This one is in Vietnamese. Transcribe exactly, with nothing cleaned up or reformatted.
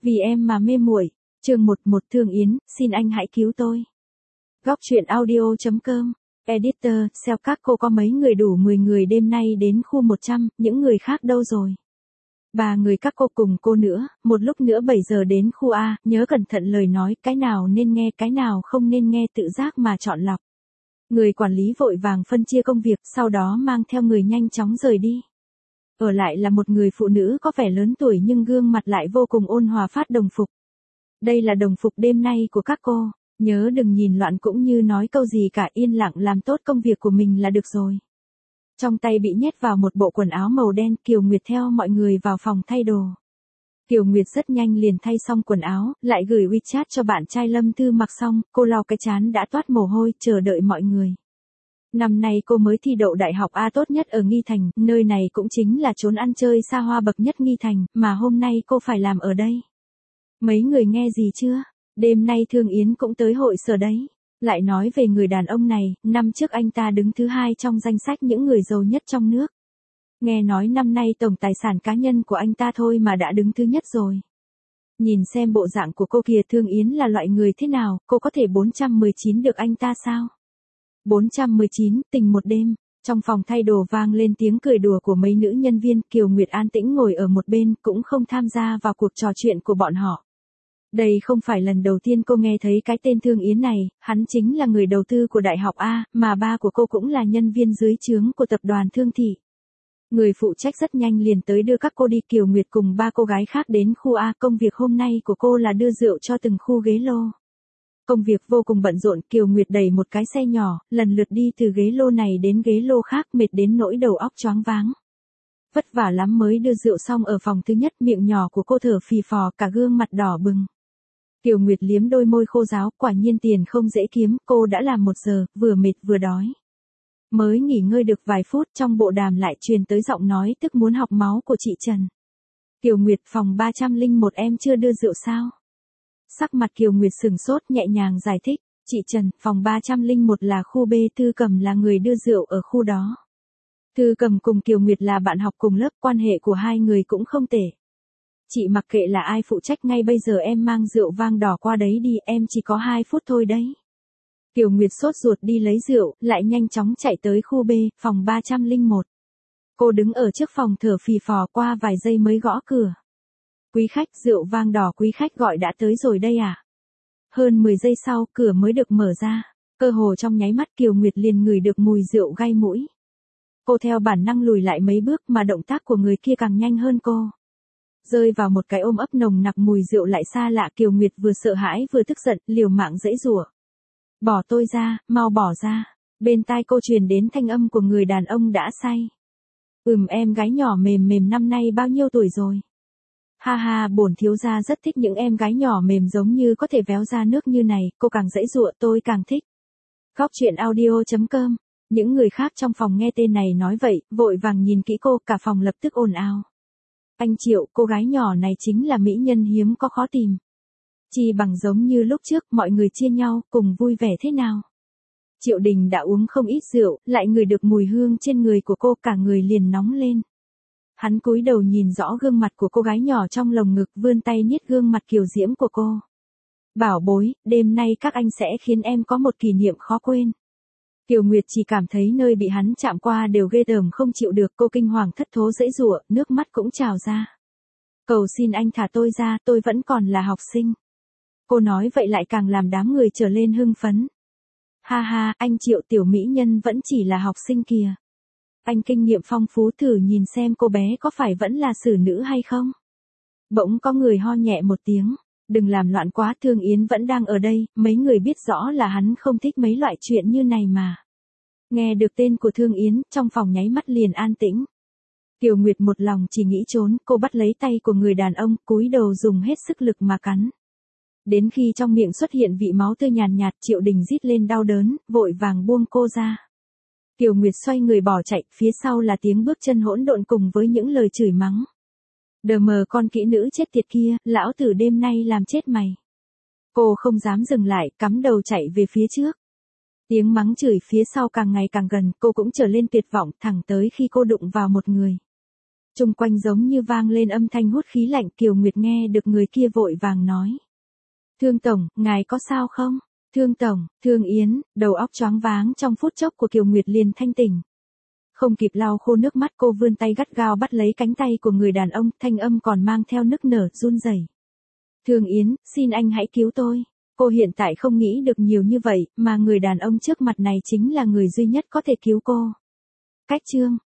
Vì em mà mê muội. Chương một một Thương Yến, xin anh hãy cứu tôi. Góc truyện audio.com. Editor, xeo các cô có mấy người đủ mười người đêm nay đến khu một trăm, những người khác đâu rồi? Ba người các cô cùng cô nữa, một lúc nữa bảy giờ đến khu A, nhớ cẩn thận lời nói, cái nào nên nghe cái nào không nên nghe tự giác mà chọn lọc. Người quản lý vội vàng phân chia công việc, sau đó mang theo người nhanh chóng rời đi. Ở lại là một người phụ nữ có vẻ lớn tuổi nhưng gương mặt lại vô cùng ôn hòa phát đồng phục. Đây là đồng phục đêm nay của các cô, nhớ đừng nhìn loạn cũng như nói câu gì cả, yên lặng làm tốt công việc của mình là được rồi. Trong tay bị nhét vào một bộ quần áo màu đen, Kiều Nguyệt theo mọi người vào phòng thay đồ. Kiều Nguyệt rất nhanh liền thay xong quần áo, lại gửi WeChat cho bạn trai Lâm Thư mặc xong, cô lau cái trán đã toát mồ hôi, chờ đợi mọi người. Năm nay cô mới thi đậu đại học A tốt nhất ở Nghi Thành, nơi này cũng chính là chốn ăn chơi xa hoa bậc nhất Nghi Thành, mà hôm nay cô phải làm ở đây. Mấy người nghe gì chưa? Đêm nay Thương Yến cũng tới hội sở đấy. Lại nói về người đàn ông này, năm trước anh ta đứng thứ hai trong danh sách những người giàu nhất trong nước. Nghe nói năm nay tổng tài sản cá nhân của anh ta thôi mà đã đứng thứ nhất rồi. Nhìn xem bộ dạng của cô kìa, Thương Yến là loại người thế nào, cô có thể bốn trăm mười chín được anh ta sao? bốn trăm mười chín, tình một đêm. Trong phòng thay đồ vang lên tiếng cười đùa của mấy nữ nhân viên, Kiều Nguyệt an tĩnh ngồi ở một bên, cũng không tham gia vào cuộc trò chuyện của bọn họ. Đây không phải lần đầu tiên cô nghe thấy cái tên Thương Yến này, hắn chính là người đầu tư của Đại học A, mà ba của cô cũng là nhân viên dưới trướng của tập đoàn Thương Thị. Người phụ trách rất nhanh liền tới đưa các cô đi. Kiều Nguyệt cùng ba cô gái khác đến khu A, công việc hôm nay của cô là đưa rượu cho từng khu ghế lô. Công việc vô cùng bận rộn, Kiều Nguyệt đẩy một cái xe nhỏ, lần lượt đi từ ghế lô này đến ghế lô khác, mệt đến nỗi đầu óc choáng váng. Vất vả lắm mới đưa rượu xong ở phòng thứ nhất, miệng nhỏ của cô thở phì phò, cả gương mặt đỏ bừng. Kiều Nguyệt liếm đôi môi khô ráo, quả nhiên tiền không dễ kiếm, cô đã làm một giờ, vừa mệt vừa đói. Mới nghỉ ngơi được vài phút, trong bộ đàm lại truyền tới giọng nói tức muốn học máu của chị Trần. Kiều Nguyệt, phòng ba trăm lẻ một em chưa đưa rượu sao? Sắc mặt Kiều Nguyệt sừng sốt, nhẹ nhàng giải thích, chị Trần, phòng ba trăm lẻ một là khu B, Thư Cầm là người đưa rượu ở khu đó. Thư Cầm cùng Kiều Nguyệt là bạn học cùng lớp, quan hệ của hai người cũng không tệ. Chị mặc kệ là ai phụ trách, ngay bây giờ em mang rượu vang đỏ qua đấy đi, em chỉ có hai phút thôi đấy. Kiều Nguyệt sốt ruột đi lấy rượu, lại nhanh chóng chạy tới khu B, phòng ba trăm lẻ một. Cô đứng ở trước phòng thở phì phò, qua vài giây mới gõ cửa. Quý khách, rượu vang đỏ quý khách gọi đã tới rồi đây à? Hơn mười giây sau, cửa mới được mở ra. Cơ hồ trong nháy mắt Kiều Nguyệt liền ngửi được mùi rượu gai mũi. Cô theo bản năng lùi lại mấy bước, mà động tác của người kia càng nhanh hơn cô. Rơi vào một cái ôm ấp nồng nặc mùi rượu lại xa lạ, Kiều Nguyệt vừa sợ hãi vừa tức giận, liều mạng giãy giụa. Bỏ tôi ra, mau bỏ ra. Bên tai cô truyền đến thanh âm của người đàn ông đã say. Ừm, em gái nhỏ mềm mềm năm nay bao nhiêu tuổi rồi? Ha ha, bổn thiếu gia rất thích những em gái nhỏ mềm giống như có thể véo ra nước như này, cô càng giãy giụa tôi càng thích. Góc truyện audio.com. Những người khác trong phòng nghe tên này nói vậy, vội vàng nhìn kỹ cô, cả phòng lập tức ồn ào. Anh Triệu, cô gái nhỏ này chính là mỹ nhân hiếm có khó tìm. Chỉ bằng giống như lúc trước, mọi người chia nhau, cùng vui vẻ thế nào. Triệu Đình đã uống không ít rượu, lại ngửi được mùi hương trên người của cô, cả người liền nóng lên. Hắn cúi đầu nhìn rõ gương mặt của cô gái nhỏ trong lồng ngực, vươn tay niết gương mặt kiều diễm của cô. Bảo bối, đêm nay các anh sẽ khiến em có một kỷ niệm khó quên. Kiều Nguyệt chỉ cảm thấy nơi bị hắn chạm qua đều ghê tởm không chịu được, cô kinh hoàng thất thố giãy giụa, nước mắt cũng trào ra. Cầu xin anh thả tôi ra, tôi vẫn còn là học sinh. Cô nói vậy lại càng làm đám người trở lên hưng phấn. Ha ha, anh Triệu, tiểu mỹ nhân vẫn chỉ là học sinh kìa. Anh kinh nghiệm phong phú, thử nhìn xem cô bé có phải vẫn là xử nữ hay không. Bỗng có người ho nhẹ một tiếng. Đừng làm loạn quá, Thương Yến vẫn đang ở đây, mấy người biết rõ là hắn không thích mấy loại chuyện như này mà. Nghe được tên của Thương Yến, trong phòng nháy mắt liền an tĩnh. Kiều Nguyệt một lòng chỉ nghĩ trốn, cô bắt lấy tay của người đàn ông, cúi đầu dùng hết sức lực mà cắn. Đến khi trong miệng xuất hiện vị máu tươi nhàn nhạt, Triệu Đình rít lên đau đớn, vội vàng buông cô ra. Kiều Nguyệt xoay người bỏ chạy, phía sau là tiếng bước chân hỗn độn cùng với những lời chửi mắng. Đờ mờ con kỹ nữ chết tiệt kia, lão tử đêm nay làm chết mày. Cô không dám dừng lại, cắm đầu chạy về phía trước. Tiếng mắng chửi phía sau càng ngày càng gần, cô cũng trở lên tuyệt vọng, thẳng tới khi cô đụng vào một người. Chung quanh giống như vang lên âm thanh hút khí lạnh. Kiều Nguyệt nghe được người kia vội vàng nói. Thương Tổng, ngài có sao không? Thương Tổng, Thương Yến, đầu óc choáng váng trong phút chốc của Kiều Nguyệt liền thanh tỉnh. Không kịp lau khô nước mắt, cô vươn tay gắt gao bắt lấy cánh tay của người đàn ông, thanh âm còn mang theo nức nở, run rẩy. Thương Yến, xin anh hãy cứu tôi. Cô hiện tại không nghĩ được nhiều như vậy, mà người đàn ông trước mặt này chính là người duy nhất có thể cứu cô. Cách chương